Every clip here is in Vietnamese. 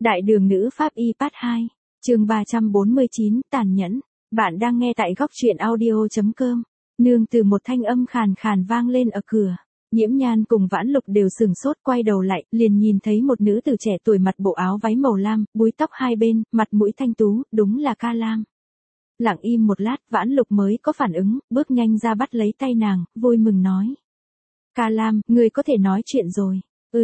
Đại đường nữ pháp y part 2, chương 349, tàn nhẫn. Bạn đang nghe tại góc truyện audio.com. Nương từ một thanh âm khàn khàn vang lên ở cửa. Nhiễm Nhan cùng Vãn Lục đều sừng sốt quay đầu lại, liền nhìn thấy một nữ tử trẻ tuổi mặc bộ áo váy màu lam, búi tóc hai bên, mặt mũi thanh tú, đúng là Ca Lam. Lặng im một lát, Vãn Lục mới có phản ứng, bước nhanh ra bắt lấy tay nàng, vui mừng nói. Ca Lam, ngươi có thể nói chuyện rồi.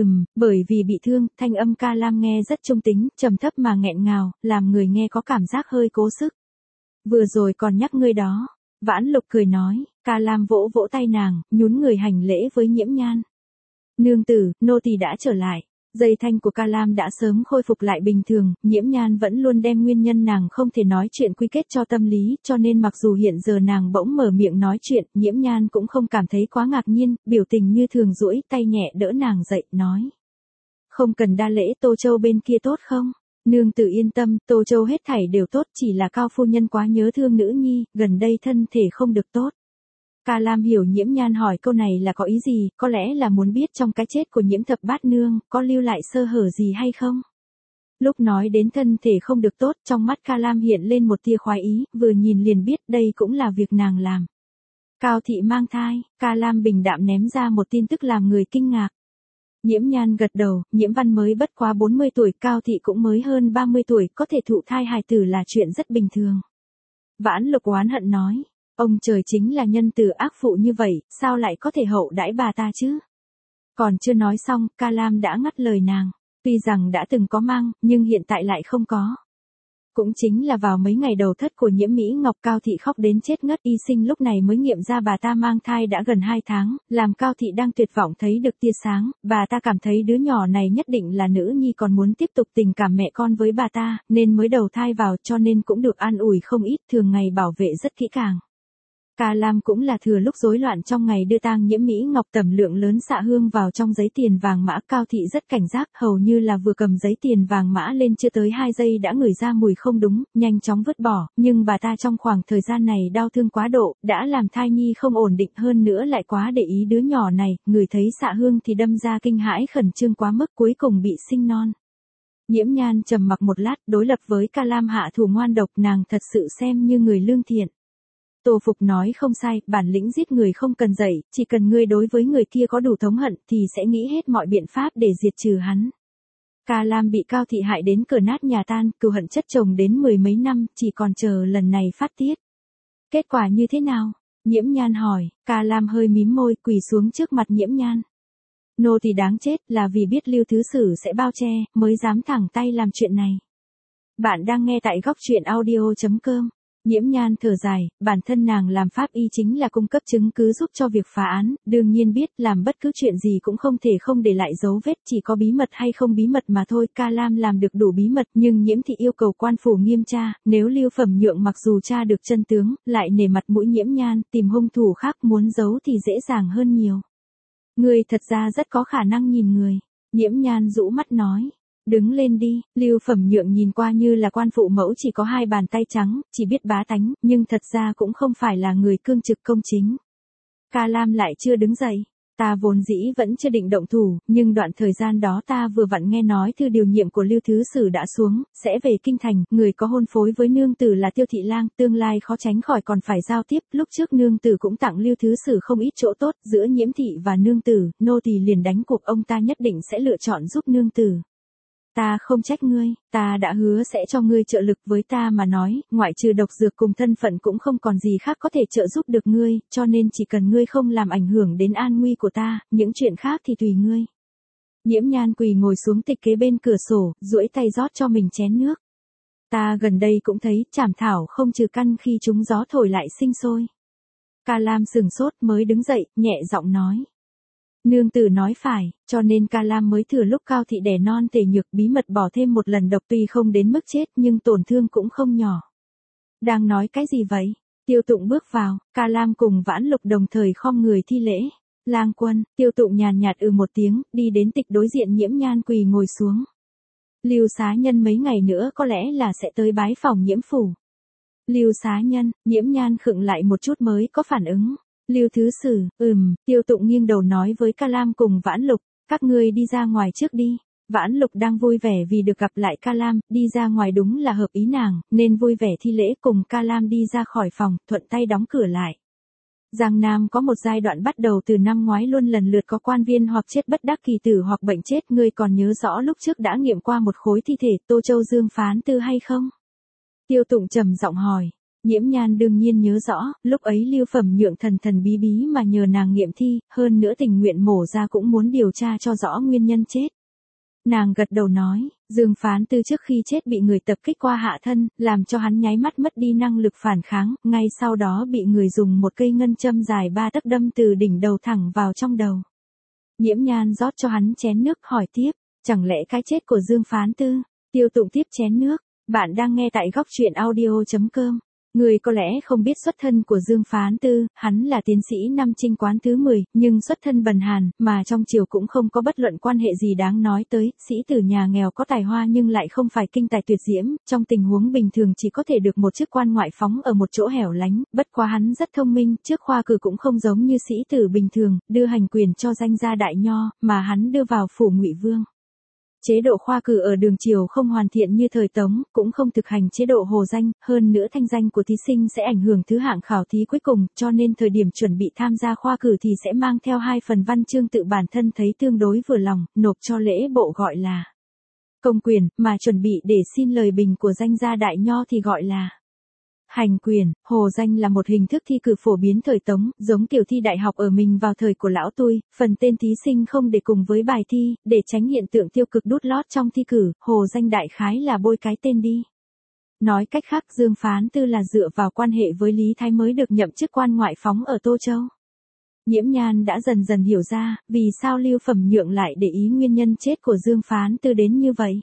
Bởi vì bị thương, thanh âm Ca Lam nghe rất trung tính, trầm thấp mà nghẹn ngào, làm người nghe có cảm giác hơi cố sức. Vừa rồi còn nhắc ngươi đó. Vãn Lục cười nói, Ca Lam vỗ vỗ tay nàng, nhún người hành lễ với Nhiễm Nhan. Nương tử, nô tỳ đã trở lại. Dây thanh của Ca Lam đã sớm khôi phục lại bình thường, Nhiễm Nhan vẫn luôn đem nguyên nhân nàng không thể nói chuyện quy kết cho tâm lý, cho nên mặc dù hiện giờ nàng bỗng mở miệng nói chuyện, Nhiễm Nhan cũng không cảm thấy quá ngạc nhiên, biểu tình như thường duỗi tay nhẹ đỡ nàng dậy, nói. Không cần đa lễ, Tô Châu bên kia tốt không? Nương tử yên tâm, Tô Châu hết thảy đều tốt, chỉ là Cao phu nhân quá nhớ thương nữ nhi, gần đây thân thể không được tốt. Ca Lam hiểu Nhiễm Nhan hỏi câu này là có ý gì, có lẽ là muốn biết trong cái chết của Nhiễm Thập Bát Nương, có lưu lại sơ hở gì hay không? Lúc nói đến thân thể không được tốt, trong mắt Ca Lam hiện lên một tia khoái ý, vừa nhìn liền biết đây cũng là việc nàng làm. Cao thị mang thai, Ca Lam bình đạm ném ra một tin tức làm người kinh ngạc. Nhiễm Nhan gật đầu, Nhiễm Văn mới bất quá 40 tuổi, Cao thị cũng mới hơn 30 tuổi, có thể thụ thai hài tử là chuyện rất bình thường. Vãn Lục oán hận nói. Ông trời chính là nhân từ ác phụ như vậy, sao lại có thể hậu đãi bà ta chứ? Còn chưa nói xong, Ca Lam đã ngắt lời nàng. Tuy rằng đã từng có mang, nhưng hiện tại lại không có. Cũng chính là vào mấy ngày đầu thất của Nhiễm Mỹ Ngọc, Cao thị khóc đến chết ngất y sinh lúc này mới nghiệm ra bà ta mang thai đã gần 2 tháng, làm Cao thị đang tuyệt vọng thấy được tia sáng, bà ta cảm thấy đứa nhỏ này nhất định là nữ nhi còn muốn tiếp tục tình cảm mẹ con với bà ta, nên mới đầu thai vào, cho nên cũng được an ủi không ít, thường ngày bảo vệ rất kỹ càng. Ca Lam cũng là thừa lúc rối loạn trong ngày đưa tang Nhiễm Mỹ Ngọc tầm lượng lớn xạ hương vào trong giấy tiền vàng mã, Cao thị rất cảnh giác, hầu như là vừa cầm giấy tiền vàng mã lên chưa tới 2 giây đã ngửi ra mùi không đúng, nhanh chóng vứt bỏ, nhưng bà ta trong khoảng thời gian này đau thương quá độ, đã làm thai nhi không ổn định, hơn nữa lại quá để ý đứa nhỏ này, người thấy xạ hương thì đâm ra kinh hãi khẩn trương quá mức, cuối cùng bị sinh non. Nhiễm Nhan trầm mặc một lát, đối lập với Ca Lam hạ thủ ngoan độc, nàng thật sự xem như người lương thiện. Tô Phục nói không sai, bản lĩnh giết người không cần dạy, chỉ cần ngươi đối với người kia có đủ thống hận thì sẽ nghĩ hết mọi biện pháp để diệt trừ hắn. Ca Lam bị Cao thị hại đến cửa nát nhà tan, cừu hận chất chồng đến 10 mấy năm, chỉ còn chờ lần này phát tiết. Kết quả như thế nào? Nhiễm Nhan hỏi, Ca Lam hơi mím môi, quỳ xuống trước mặt Nhiễm Nhan. Nô thì đáng chết, là vì biết Lưu Thứ Sử sẽ bao che, mới dám thẳng tay làm chuyện này. Bạn đang nghe tại góc truyện audio.com. Nhiễm Nhan thở dài, bản thân nàng làm pháp y chính là cung cấp chứng cứ giúp cho việc phá án, đương nhiên biết làm bất cứ chuyện gì cũng không thể không để lại dấu vết, chỉ có bí mật hay không bí mật mà thôi. Ca Lam làm được đủ bí mật, nhưng Nhiễm thị yêu cầu quan phủ nghiêm tra, nếu Lưu Phẩm Nhượng mặc dù tra được chân tướng, lại nể mặt mũi Nhiễm Nhan, tìm hung thủ khác muốn giấu thì dễ dàng hơn nhiều. Người thật ra rất có khả năng nhìn người. Nhiễm Nhan rũ mắt nói. Đứng lên đi, Lưu Phẩm Nhượng nhìn qua như là quan phụ mẫu chỉ có 2 bàn tay trắng, chỉ biết bá tánh, nhưng thật ra cũng không phải là người cương trực công chính. Ca Lam lại chưa đứng dậy, ta vốn dĩ vẫn chưa định động thủ, nhưng đoạn thời gian đó ta vừa vặn nghe nói thư điều nhiệm của Lưu Thứ Sử đã xuống, sẽ về kinh thành, người có hôn phối với nương tử là Tiêu Thị Lang, tương lai khó tránh khỏi còn phải giao tiếp, lúc trước nương tử cũng tặng Lưu Thứ Sử không ít chỗ tốt, giữa Nhiễm thị và nương tử, nô tỳ liền đánh cuộc ông ta nhất định sẽ lựa chọn giúp nương tử. Ta không trách ngươi, ta đã hứa sẽ cho ngươi trợ lực, với ta mà nói, ngoại trừ độc dược cùng thân phận cũng không còn gì khác có thể trợ giúp được ngươi, cho nên chỉ cần ngươi không làm ảnh hưởng đến an nguy của ta, những chuyện khác thì tùy ngươi. Nhiễm Nhan quỳ ngồi xuống tịch kế bên cửa sổ, duỗi tay rót cho mình chén nước. Ta gần đây cũng thấy, trảm thảo không trừ căn khi chúng gió thổi lại sinh sôi. Ca Lam sừng sốt mới đứng dậy, nhẹ giọng nói. Nương tử nói phải, cho nên Ca Lam mới thừa lúc Cao thị đẻ non tề nhược bí mật bỏ thêm một lần độc, tuy không đến mức chết nhưng tổn thương cũng không nhỏ. Đang nói cái gì vậy? Tiêu Tụng bước vào, Ca Lam cùng Vãn Lục đồng thời khom người thi lễ. Lang quân, Tiêu Tụng nhàn nhạt một tiếng, đi đến tịch đối diện Nhiễm Nhan quỳ ngồi xuống. Lưu xá nhân mấy ngày nữa có lẽ là sẽ tới bái phòng Nhiễm phủ. Lưu xá nhân, Nhiễm Nhan khựng lại một chút mới có phản ứng. Lưu Thứ Sử, Tiêu Tụng nghiêng đầu nói với Ca Lam cùng Vãn Lục, các ngươi đi ra ngoài trước đi. Vãn Lục đang vui vẻ vì được gặp lại Ca Lam, đi ra ngoài đúng là hợp ý nàng, nên vui vẻ thi lễ cùng Ca Lam đi ra khỏi phòng, thuận tay đóng cửa lại. Giang Nam có một giai đoạn bắt đầu từ năm ngoái luôn lần lượt có quan viên hoặc chết bất đắc kỳ tử hoặc bệnh chết. Ngươi còn nhớ rõ lúc trước đã nghiệm qua một khối thi thể Tô Châu Dương Phán Tư hay không? Tiêu Tụng trầm giọng hỏi. Nhiễm Nhan đương nhiên nhớ rõ, lúc ấy Lưu Phẩm Nhượng thần thần bí bí mà nhờ nàng nghiệm thi, hơn nữa tình nguyện mổ ra cũng muốn điều tra cho rõ nguyên nhân chết. Nàng gật đầu nói, Dương Phán Tư trước khi chết bị người tập kích qua hạ thân, làm cho hắn nháy mắt mất đi năng lực phản kháng, ngay sau đó bị người dùng một cây ngân châm dài 3 tấc đâm từ đỉnh đầu thẳng vào trong đầu. Nhiễm Nhan rót cho hắn chén nước hỏi tiếp, chẳng lẽ cái chết của Dương Phán Tư? Tiêu Tụng tiếp chén nước, bạn đang nghe tại góc truyện audio.com. Người có lẽ không biết xuất thân của Dương Phán Tư, hắn là tiến sĩ năm Trinh Quán thứ 10, nhưng xuất thân bần hàn, mà trong triều cũng không có bất luận quan hệ gì đáng nói tới, sĩ tử nhà nghèo có tài hoa nhưng lại không phải kinh tài tuyệt diễm, trong tình huống bình thường chỉ có thể được một chức quan ngoại phóng ở một chỗ hẻo lánh, bất quá hắn rất thông minh, trước khoa cử cũng không giống như sĩ tử bình thường, đưa hành quyền cho danh gia đại nho, mà hắn đưa vào phủ Ngụy Vương. Chế độ khoa cử ở đường triều không hoàn thiện như thời Tống, cũng không thực hành chế độ hồ danh, hơn nữa thanh danh của thí sinh sẽ ảnh hưởng thứ hạng khảo thí cuối cùng, cho nên thời điểm chuẩn bị tham gia khoa cử thì sẽ mang theo 2 phần văn chương tự bản thân thấy tương đối vừa lòng, nộp cho lễ bộ gọi là công quyền, mà chuẩn bị để xin lời bình của danh gia đại nho thì gọi là hành quyền. Hồ danh là một hình thức thi cử phổ biến thời Tống, giống kiểu thi đại học ở mình vào thời của lão Tui, phần tên thí sinh không để cùng với bài thi, để tránh hiện tượng tiêu cực đút lót trong thi cử, hồ danh đại khái là bôi cái tên đi. Nói cách khác, Dương Phán Tư là dựa vào quan hệ với Lý Thái mới được nhậm chức quan ngoại phóng ở Tô Châu. Nhiễm Nhan đã dần dần hiểu ra, vì sao Lưu Phẩm Nhượng lại để ý nguyên nhân chết của Dương Phán Tư đến như vậy.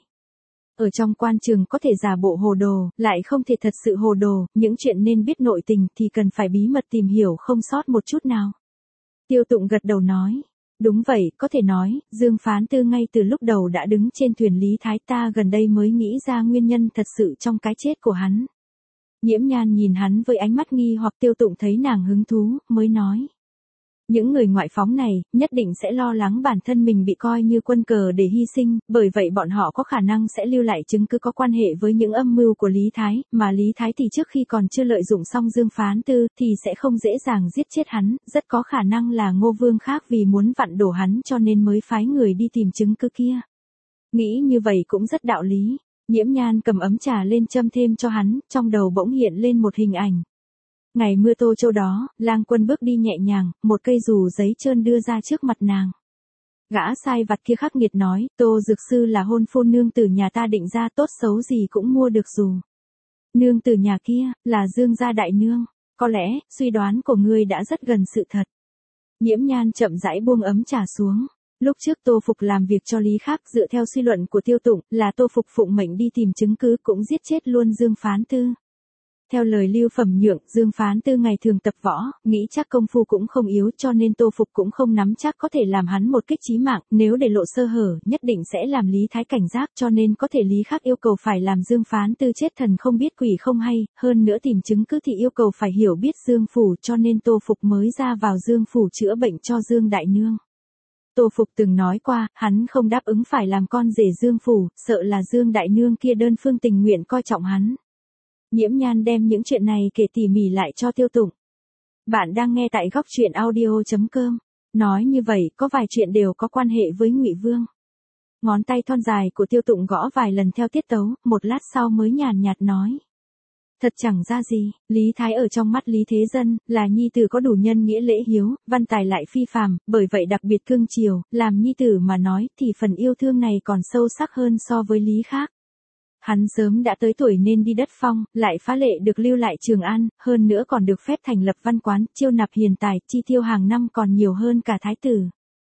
Ở trong quan trường có thể giả bộ hồ đồ, lại không thể thật sự hồ đồ, những chuyện nên biết nội tình thì cần phải bí mật tìm hiểu không sót một chút nào. Tiêu Tụng gật đầu nói, đúng vậy, có thể nói, Dương Phán Tư ngay từ lúc đầu đã đứng trên thuyền Lý Thái, ta gần đây mới nghĩ ra nguyên nhân thật sự trong cái chết của hắn. Nhiễm Nhan nhìn hắn với ánh mắt nghi hoặc. Tiêu Tụng thấy nàng hứng thú, mới nói. Những người ngoại phóng này, nhất định sẽ lo lắng bản thân mình bị coi như quân cờ để hy sinh, bởi vậy bọn họ có khả năng sẽ lưu lại chứng cứ có quan hệ với những âm mưu của Lý Thái, mà Lý Thái thì trước khi còn chưa lợi dụng xong Dương Phán Tư, thì sẽ không dễ dàng giết chết hắn, rất có khả năng là Ngô Vương khác vì muốn vặn đổ hắn cho nên mới phái người đi tìm chứng cứ kia. Nghĩ như vậy cũng rất đạo lý. Nhiễm Nhan cầm ấm trà lên châm thêm cho hắn, trong đầu bỗng hiện lên một hình ảnh. Ngày mưa Tô Châu đó, Lang Quân bước đi nhẹ nhàng, một cây dù giấy trơn đưa ra trước mặt nàng. Gã sai vặt kia khắc nghiệt nói, Tô Dược Sư là hôn phu nương tử nhà ta định ra, tốt xấu gì cũng mua được dù. Nương tử nhà kia, là Dương gia đại nương, có lẽ, suy đoán của ngươi đã rất gần sự thật. Nhiễm Nhan chậm rãi buông ấm trà xuống. Lúc trước Tô Phục làm việc cho Lý Khắc, dựa theo suy luận của Tiêu Tụng, là Tô Phục phụng mệnh đi tìm chứng cứ cũng giết chết luôn Dương Phán Tư. Theo lời Lưu Phẩm Nhượng, Dương Phán Tư ngày thường tập võ, nghĩ chắc công phu cũng không yếu cho nên Tô Phục cũng không nắm chắc có thể làm hắn một kích chí mạng, nếu để lộ sơ hở, nhất định sẽ làm Lý Thái cảnh giác cho nên có thể Lý Khắc yêu cầu phải làm Dương Phán Tư chết thần không biết quỷ không hay, hơn nữa tìm chứng cứ thì yêu cầu phải hiểu biết Dương Phủ cho nên Tô Phục mới ra vào Dương Phủ chữa bệnh cho Dương Đại Nương. Tô Phục từng nói qua, hắn không đáp ứng phải làm con rể Dương Phủ, sợ là Dương Đại Nương kia đơn phương tình nguyện coi trọng hắn. Nhiễm Nhan đem những chuyện này kể tỉ mỉ lại cho Tiêu Tụng. Bạn đang nghe tại góc truyện audio.com. Nói như vậy, có vài chuyện đều có quan hệ với Ngụy Vương. Ngón tay thon dài của Tiêu Tụng gõ vài lần theo tiết tấu, một lát sau mới nhàn nhạt nói. Thật chẳng ra gì, Lý Thái ở trong mắt Lý Thế Dân, là nhi tử có đủ nhân nghĩa lễ hiếu, văn tài lại phi phàm, bởi vậy đặc biệt cưng chiều, làm nhi tử mà nói, thì phần yêu thương này còn sâu sắc hơn so với Lý khác. Hắn sớm đã tới tuổi nên đi đất phong, lại phá lệ được lưu lại Trường An, hơn nữa còn được phép thành lập văn quán, chiêu nạp hiền tài, chi tiêu hàng năm còn nhiều hơn cả thái tử.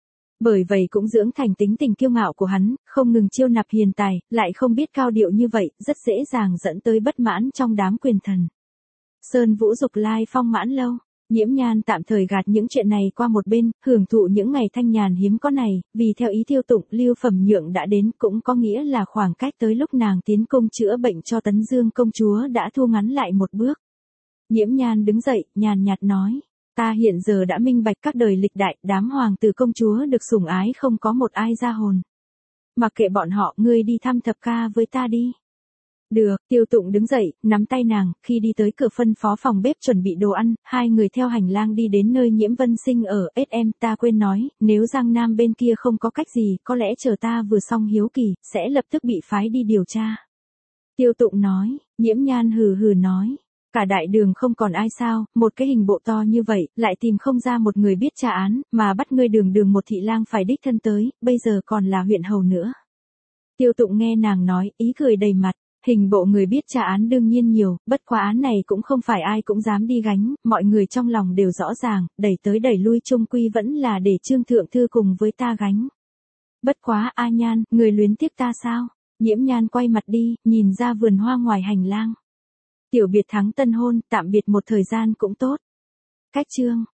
Bởi vậy cũng dưỡng thành tính tình kiêu ngạo của hắn, không ngừng chiêu nạp hiền tài, lại không biết cao điệu như vậy, rất dễ dàng dẫn tới bất mãn trong đám quyền thần. Sơn Vũ Dục lai phong mãn lâu. Nhiễm Nhan tạm thời gạt những chuyện này qua một bên, hưởng thụ những ngày thanh nhàn hiếm có này, vì theo ý Tiêu Tụng, Lưu Phẩm Nhượng đã đến cũng có nghĩa là khoảng cách tới lúc nàng tiến cung chữa bệnh cho Tấn Dương công chúa đã thu ngắn lại một bước. Nhiễm Nhan đứng dậy, nhàn nhạt nói, ta hiện giờ đã minh bạch các đời lịch đại, đám hoàng tử công chúa được sủng ái không có một ai ra hồn. mặc kệ bọn họ, ngươi đi thăm thập ca với ta đi. Được, Tiêu Tụng đứng dậy, nắm tay nàng, khi đi tới cửa phân phó phòng bếp chuẩn bị đồ ăn, hai người theo hành lang đi đến nơi Nhiễm Vân Sinh ở. Em, ta quên nói, nếu Giang Nam bên kia không có cách gì, có lẽ chờ ta vừa xong hiếu kỳ, sẽ lập tức bị phái đi điều tra. Tiêu Tụng nói, Nhiễm Nhan hừ hừ nói. Cả đại đường không còn ai sao, một cái hình bộ to như vậy, lại tìm không ra một người biết tra án, mà bắt ngươi đường đường một thị lang phải đích thân tới, bây giờ còn là huyện hầu nữa. Tiêu Tụng nghe nàng nói, ý cười đầy mặt. Hình bộ người biết tra án đương nhiên nhiều, bất quá án này cũng không phải ai cũng dám đi gánh, mọi người trong lòng đều rõ ràng, đẩy tới đẩy lui chung quy vẫn là để Trương Thượng Thư cùng với ta gánh. Bất quá A Nhan, người luyến tiếc ta sao? Nhiễm Nhan quay mặt đi, nhìn ra vườn hoa ngoài hành lang. Tiểu biệt thắng tân hôn, tạm biệt một thời gian cũng tốt. Cách chương